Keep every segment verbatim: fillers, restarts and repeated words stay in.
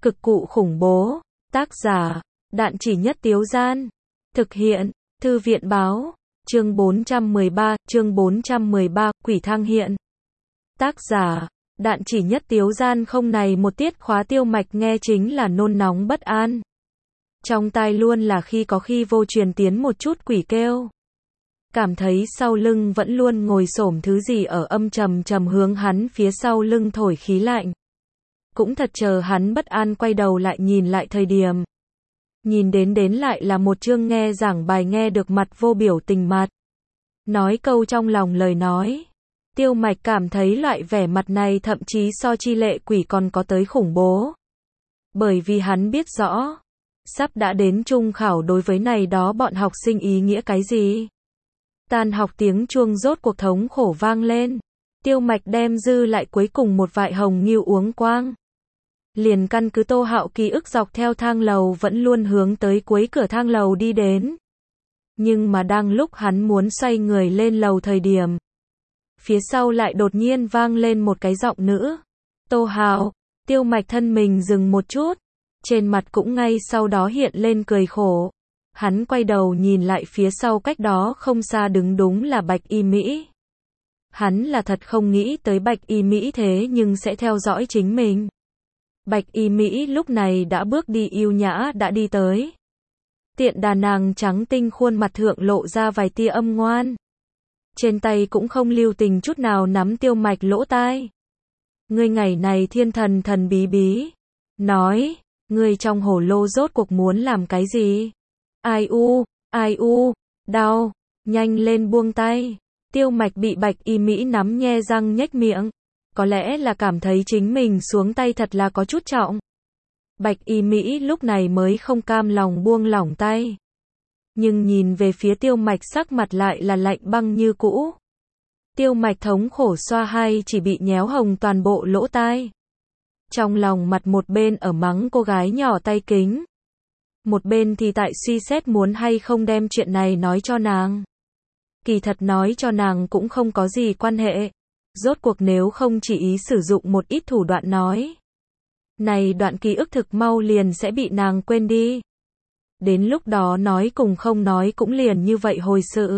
Cực cụ khủng bố. Tác giả, Đạn Chỉ Nhất Tiếu Gian. Thực hiện, Thư viện báo. Chương bốn trăm mười ba, chương bốn trăm mười ba, Quỷ Thang Hiện. Tác giả, Đạn Chỉ Nhất Tiếu Gian. Không này một tiết khóa Tiêu Mạch nghe chính là nôn nóng bất an. Trong tai luôn là khi có khi vô truyền tiến một chút quỷ kêu. Cảm thấy sau lưng vẫn luôn ngồi xổm thứ gì ở âm trầm trầm hướng hắn phía sau lưng thổi khí lạnh. Cũng thật chờ hắn bất an quay đầu lại nhìn lại thời điểm. Nhìn đến đến lại là một chương nghe giảng bài nghe được mặt vô biểu tình mặt. Nói câu trong lòng lời nói. Tiêu Mạch cảm thấy loại vẻ mặt này thậm chí so chi lệ quỷ còn có tới khủng bố. Bởi vì hắn biết rõ. Sắp đã đến trung khảo đối với này đó bọn học sinh ý nghĩa cái gì. Tan học tiếng chuông rốt cuộc thống khổ vang lên. Tiêu Mạch đem dư lại cuối cùng một vại hồng nghiêu uống quang. Liền căn cứ Tô Hạo ký ức dọc theo thang lầu vẫn luôn hướng tới cuối cửa thang lầu đi đến. Nhưng mà đang lúc hắn muốn xoay người lên lầu thời điểm. Phía sau lại đột nhiên vang lên một cái giọng nữ. Tô Hạo. Tiêu Mạch thân mình dừng một chút. Trên mặt cũng ngay sau đó hiện lên cười khổ. Hắn quay đầu nhìn lại phía sau cách đó không xa đứng đúng là Bạch Y Mỹ. Hắn là thật không nghĩ tới Bạch Y Mỹ thế nhưng sẽ theo dõi chính mình. Bạch Y Mỹ lúc này đã bước đi yêu nhã đã đi tới. Tiện đà nàng trắng tinh khuôn mặt thượng lộ ra vài tia âm ngoan. Trên tay cũng không lưu tình chút nào nắm Tiêu Mạch lỗ tai. Ngươi ngày này thiên thần thần bí bí. Nói, ngươi trong hổ lô rốt cuộc muốn làm cái gì? Ai u, ai u, đau, nhanh lên buông tay. Tiêu Mạch bị Bạch Y Mỹ nắm nhe răng nhếch miệng. Có lẽ là cảm thấy chính mình xuống tay thật là có chút trọng. Bạch Y Mỹ lúc này mới không cam lòng buông lỏng tay. Nhưng nhìn về phía Tiêu Mạch sắc mặt lại là lạnh băng như cũ. Tiêu Mạch thống khổ xoa hai chỉ bị nhéo hồng toàn bộ lỗ tai. Trong lòng mặt một bên ở mắng cô gái nhỏ tay kính. Một bên thì tại suy xét muốn hay không đem chuyện này nói cho nàng. Kỳ thật nói cho nàng cũng không có gì quan hệ. Rốt cuộc nếu không chỉ ý sử dụng một ít thủ đoạn nói. Này đoạn ký ức thực mau liền sẽ bị nàng quên đi. Đến lúc đó nói cùng không nói cũng liền như vậy hồi sự.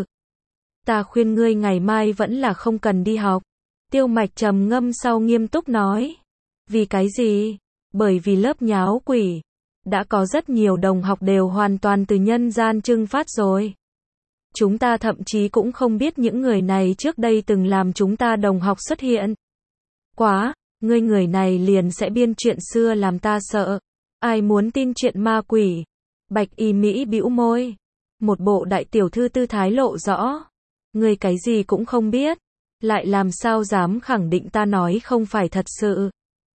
Ta khuyên ngươi ngày mai vẫn là không cần đi học. Tiêu Mạch trầm ngâm sau nghiêm túc nói. Vì cái gì? Bởi vì lớp nháo quỷ. Đã có rất nhiều đồng học đều hoàn toàn từ nhân gian trưng phát rồi. Chúng ta thậm chí cũng không biết những người này trước đây từng làm chúng ta đồng học xuất hiện. Quá, ngươi người này liền sẽ biên chuyện xưa làm ta sợ. Ai muốn tin chuyện ma quỷ? Bạch Y Mỹ bĩu môi. Một bộ đại tiểu thư tư thái lộ rõ. Ngươi cái gì cũng không biết. Lại làm sao dám khẳng định ta nói không phải thật sự.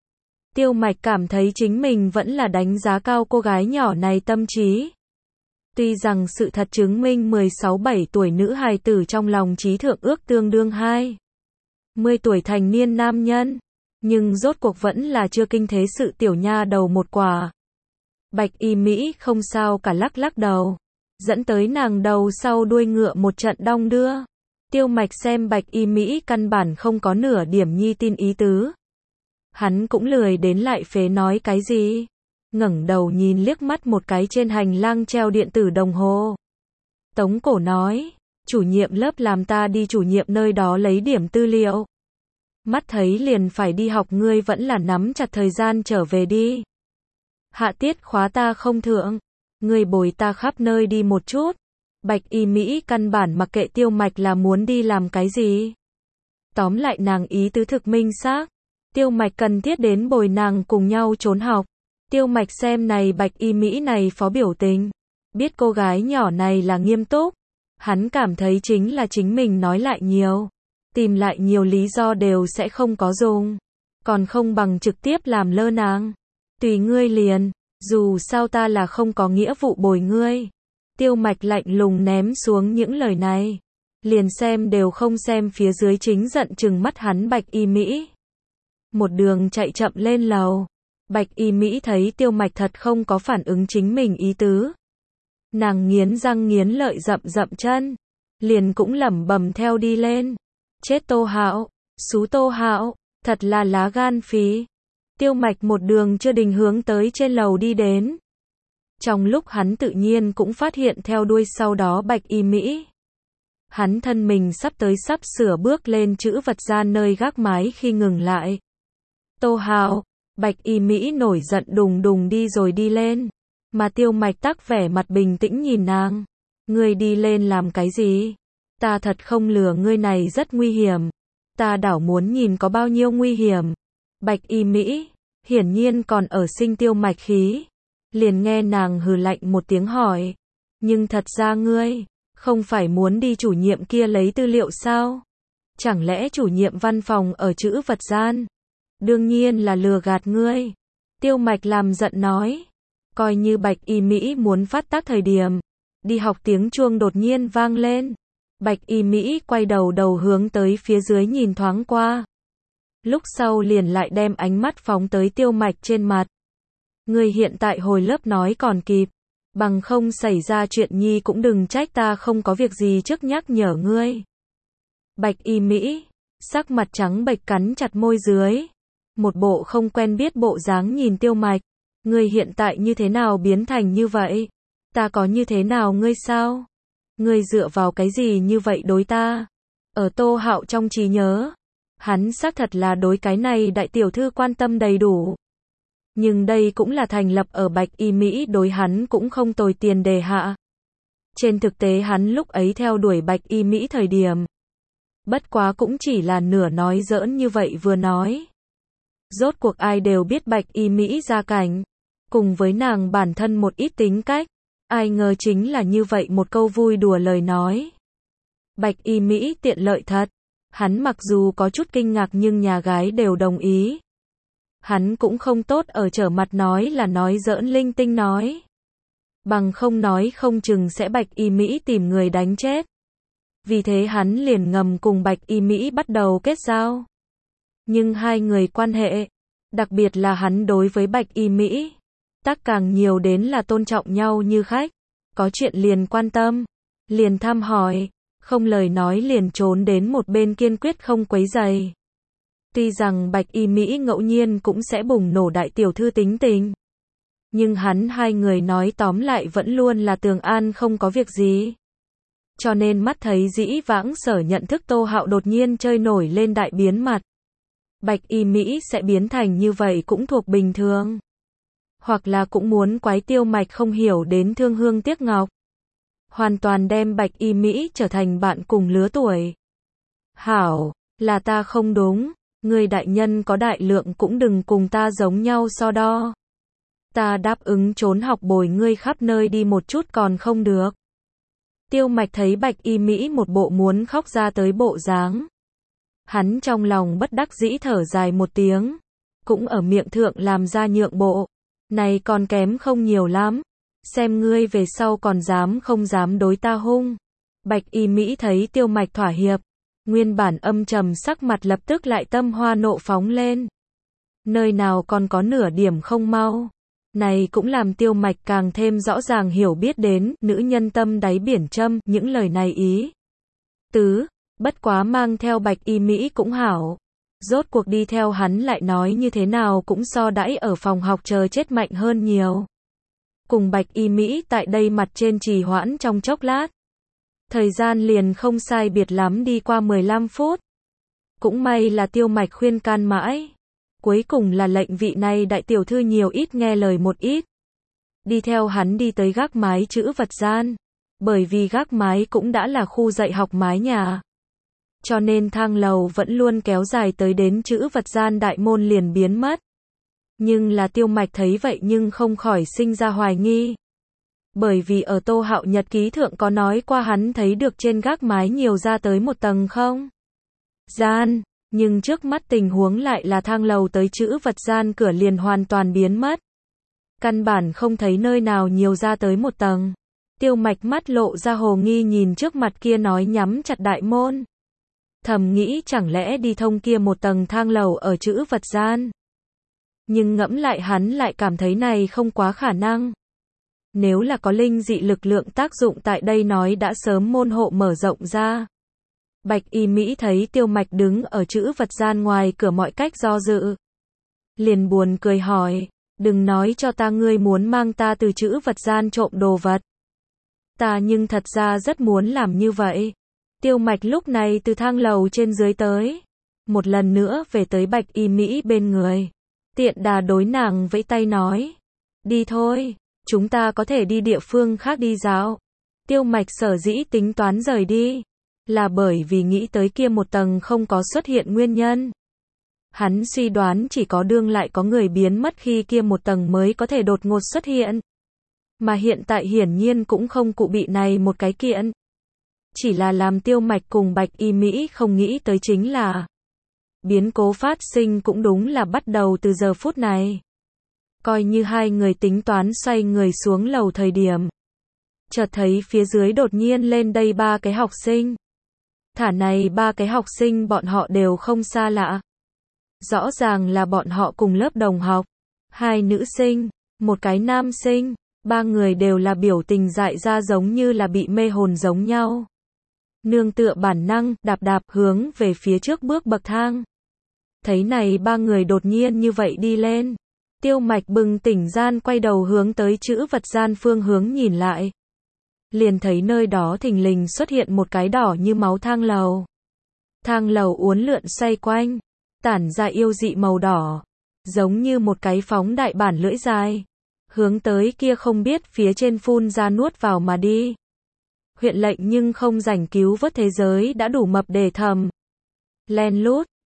Tiêu Mạch cảm thấy chính mình vẫn là đánh giá cao cô gái nhỏ này tâm trí. Tuy rằng sự thật chứng minh mười sáu bảy tuổi nữ hài tử trong lòng trí thượng ước tương đương hai mươi tuổi thành niên nam nhân, nhưng rốt cuộc vẫn là chưa kinh thế sự tiểu nha đầu một quả. Bạch Y Mỹ không sao cả lắc lắc đầu, dẫn tới nàng đầu sau đuôi ngựa một trận đong đưa. Tiêu Mạch xem Bạch Y Mỹ căn bản không có nửa điểm nhi tin ý tứ. Hắn cũng lười đến lại phế nói cái gì. Ngẩng đầu nhìn liếc mắt một cái trên hành lang treo điện tử đồng hồ. Tống Cổ nói, chủ nhiệm lớp làm ta đi chủ nhiệm nơi đó lấy điểm tư liệu. Mắt thấy liền phải đi học ngươi vẫn là nắm chặt thời gian trở về đi. Hạ tiết khóa ta không thượng, ngươi bồi ta khắp nơi đi một chút. Bạch Y Mỹ căn bản mặc kệ Tiêu Mạch là muốn đi làm cái gì. Tóm lại nàng ý tứ thực minh xác. Tiêu Mạch cần thiết đến bồi nàng cùng nhau trốn học. Tiêu Mạch xem này Bạch Y Mỹ này phó biểu tình. Biết cô gái nhỏ này là nghiêm túc. Hắn cảm thấy chính là chính mình nói lại nhiều. Tìm lại nhiều lý do đều sẽ không có dùng. Còn không bằng trực tiếp làm lơ nàng. Tùy ngươi liền. Dù sao ta là không có nghĩa vụ bồi ngươi. Tiêu Mạch lạnh lùng ném xuống những lời này. Liền xem đều không xem phía dưới chính giận chừng mắt hắn Bạch Y Mỹ. Một đường chạy chậm lên lầu. Bạch Y Mỹ thấy Tiêu Mạch thật không có phản ứng chính mình ý tứ. Nàng nghiến răng nghiến lợi dậm dậm chân. Liền cũng lẩm bẩm theo đi lên. Chết Tô Hạo, xú Tô Hạo, thật là lá gan phí. Tiêu Mạch một đường chưa định hướng tới trên lầu đi đến. Trong lúc hắn tự nhiên cũng phát hiện theo đuôi sau đó Bạch Y Mỹ. Hắn thân mình sắp tới sắp sửa bước lên chữ vật gian nơi gác mái khi ngừng lại. Tô Hạo, Bạch Y Mỹ nổi giận đùng đùng đi rồi đi lên. Mà Tiêu Mạch tắc vẻ mặt bình tĩnh nhìn nàng. Ngươi đi lên làm cái gì? Ta thật không lừa ngươi, này rất nguy hiểm. Ta đảo muốn nhìn có bao nhiêu nguy hiểm. Bạch Y Mỹ, hiển nhiên còn ở sinh Tiêu Mạch khí. Liền nghe nàng hừ lạnh một tiếng hỏi. Nhưng thật ra ngươi, không phải muốn đi chủ nhiệm kia lấy tư liệu sao? Chẳng lẽ chủ nhiệm văn phòng ở chữ vật gian? Đương nhiên là lừa gạt ngươi. Tiêu Mạch làm giận nói. Coi như Bạch Y Mỹ muốn phát tác thời điểm. Đi học tiếng chuông đột nhiên vang lên. Bạch Y Mỹ quay đầu đầu hướng tới phía dưới nhìn thoáng qua. Lúc sau liền lại đem ánh mắt phóng tới Tiêu Mạch trên mặt. Ngươi hiện tại hồi lớp nói còn kịp. Bằng không xảy ra chuyện nhi cũng đừng trách ta không có việc gì trước nhắc nhở ngươi. Bạch Y Mỹ, sắc mặt trắng bệch cắn chặt môi dưới. Một bộ không quen biết bộ dáng nhìn Tiêu Mạch. Ngươi hiện tại như thế nào biến thành như vậy? Ta có như thế nào ngươi sao? Ngươi dựa vào cái gì như vậy đối ta? Ở Tô Hạo trong trí nhớ, hắn xác thật là đối cái này đại tiểu thư quan tâm đầy đủ. Nhưng đây cũng là thành lập ở Bạch Y Mỹ đối hắn cũng không tồi tiền đề hạ. Trên thực tế hắn lúc ấy theo đuổi Bạch Y Mỹ thời điểm. Bất quá cũng chỉ là nửa nói giỡn như vậy vừa nói. Rốt cuộc ai đều biết Bạch Y Mỹ gia cảnh. Cùng với nàng bản thân một ít tính cách. Ai ngờ chính là như vậy một câu vui đùa lời nói. Bạch Y Mỹ tiện lợi thật. Hắn mặc dù có chút kinh ngạc nhưng nhà gái đều đồng ý. Hắn cũng không tốt ở trở mặt nói là nói giỡn linh tinh nói. Bằng không nói không chừng sẽ Bạch Y Mỹ tìm người đánh chết. Vì thế hắn liền ngầm cùng Bạch Y Mỹ bắt đầu kết giao. Nhưng hai người quan hệ, đặc biệt là hắn đối với Bạch Y Mỹ, tác càng nhiều đến là tôn trọng nhau như khách. Có chuyện liền quan tâm, liền thăm hỏi, không lời nói liền trốn đến một bên kiên quyết không quấy rầy. Tuy rằng Bạch Y Mỹ ngẫu nhiên cũng sẽ bùng nổ đại tiểu thư tính tình. Nhưng hắn hai người nói tóm lại vẫn luôn là Tường An không có việc gì. Cho nên mắt thấy dĩ vãng sở nhận thức Tô Hạo đột nhiên chơi nổi lên đại biến mặt. Bạch Y Mỹ sẽ biến thành như vậy cũng thuộc bình thường. Hoặc là cũng muốn quái Tiêu Mạch không hiểu đến thương hương tiếc ngọc. Hoàn toàn đem Bạch Y Mỹ trở thành bạn cùng lứa tuổi. Hảo, là ta không đúng. Người đại nhân có đại lượng cũng đừng cùng ta giống nhau so đo. Ta đáp ứng trốn học bồi ngươi khắp nơi đi một chút còn không được. Tiêu Mạch thấy Bạch Y Mỹ một bộ muốn khóc ra tới bộ dáng. Hắn trong lòng bất đắc dĩ thở dài một tiếng. Cũng ở miệng thượng làm ra nhượng bộ. Này còn kém không nhiều lắm. Xem ngươi về sau còn dám không dám đối ta hung. Bạch Y Mỹ thấy Tiêu Mạch thỏa hiệp. Nguyên bản âm trầm sắc mặt lập tức lại tâm hoa nộ phóng lên. Nơi nào còn có nửa điểm không mau. Này cũng làm Tiêu Mạch càng thêm rõ ràng hiểu biết đến nữ nhân tâm đáy biển châm những lời này ý. Tứ, bất quá mang theo Bạch Y Mỹ cũng hảo. Rốt cuộc đi theo hắn lại nói như thế nào cũng so đãi ở phòng học chờ chết mạnh hơn nhiều. Cùng Bạch Y Mỹ tại đây mặt trên trì hoãn trong chốc lát. Thời gian liền không sai biệt lắm đi qua mười lăm phút. Cũng may là Tiêu Mạch khuyên can mãi. Cuối cùng là lệnh vị này đại tiểu thư nhiều ít nghe lời một ít. Đi theo hắn đi tới gác mái chữ vật gian. Bởi vì gác mái cũng đã là khu dạy học mái nhà. Cho nên thang lầu vẫn luôn kéo dài tới đến chữ vật gian đại môn liền biến mất. Nhưng là Tiêu Mạch thấy vậy nhưng không khỏi sinh ra hoài nghi. Bởi vì ở Tô Hạo nhật ký thượng có nói qua hắn thấy được trên gác mái nhiều ra tới một tầng không? Gian, nhưng trước mắt tình huống lại là thang lầu tới chữ vật gian cửa liền hoàn toàn biến mất. Căn bản không thấy nơi nào nhiều ra tới một tầng. Tiêu Mạch mắt lộ ra hồ nghi nhìn trước mặt kia nói nhắm chặt đại môn. Thầm nghĩ chẳng lẽ đi thông kia một tầng thang lầu ở chữ vật gian. Nhưng ngẫm lại hắn lại cảm thấy này không quá khả năng. Nếu là có linh dị lực lượng tác dụng tại đây nói đã sớm môn hộ mở rộng ra. Bạch Y Mỹ thấy Tiêu Mạch đứng ở chữ vật gian ngoài cửa mọi cách do dự. liền buồn cười hỏi, đừng nói cho ta ngươi muốn mang ta từ trữ vật gian trộm đồ vật. Ta nhưng thật ra rất muốn làm như vậy. Tiêu Mạch lúc này từ thang lầu trên dưới tới. Một lần nữa về tới Bạch Y Mỹ bên người. Tiện đà đối nàng vẫy tay nói. Đi thôi, chúng ta có thể đi địa phương khác đi dạo. Tiêu Mạch sở dĩ tính toán rời đi. Là bởi vì nghĩ tới kia một tầng không có xuất hiện nguyên nhân. Hắn suy đoán chỉ có đương lại có người biến mất khi kia một tầng mới có thể đột ngột xuất hiện. Mà hiện tại hiển nhiên cũng không cụ bị này một cái kiện. Chỉ là làm Tiêu Mạch cùng Bạch Y Mỹ không nghĩ tới chính là biến cố phát sinh cũng đúng là bắt đầu từ giờ phút này. Coi như hai người tính toán xoay người xuống lầu thời điểm. Chợt thấy phía dưới đột nhiên lên đây ba cái học sinh. Thả này ba cái học sinh bọn họ đều không xa lạ. Rõ ràng là bọn họ cùng lớp đồng học. Hai nữ sinh, một cái nam sinh, ba người đều là biểu tình dại ra giống như là bị mê hồn giống nhau. Nương tựa bản năng, đạp đạp hướng về phía trước bước bậc thang. Thấy này ba người đột nhiên như vậy đi lên. Tiêu Mạch bừng tỉnh gian quay đầu hướng tới trữ vật gian phương hướng nhìn lại. Liền thấy nơi đó thình lình xuất hiện một cái đỏ như máu thang lầu. Thang lầu uốn lượn xoay quanh, tản ra yêu dị màu đỏ, giống như một cái phóng đại bản lưỡi dài, hướng tới kia không biết phía trên phun ra nuốt vào mà đi. Huyện lệnh nhưng không rảnh cứu vớt thế giới đã đủ mập để thầm. Len lút,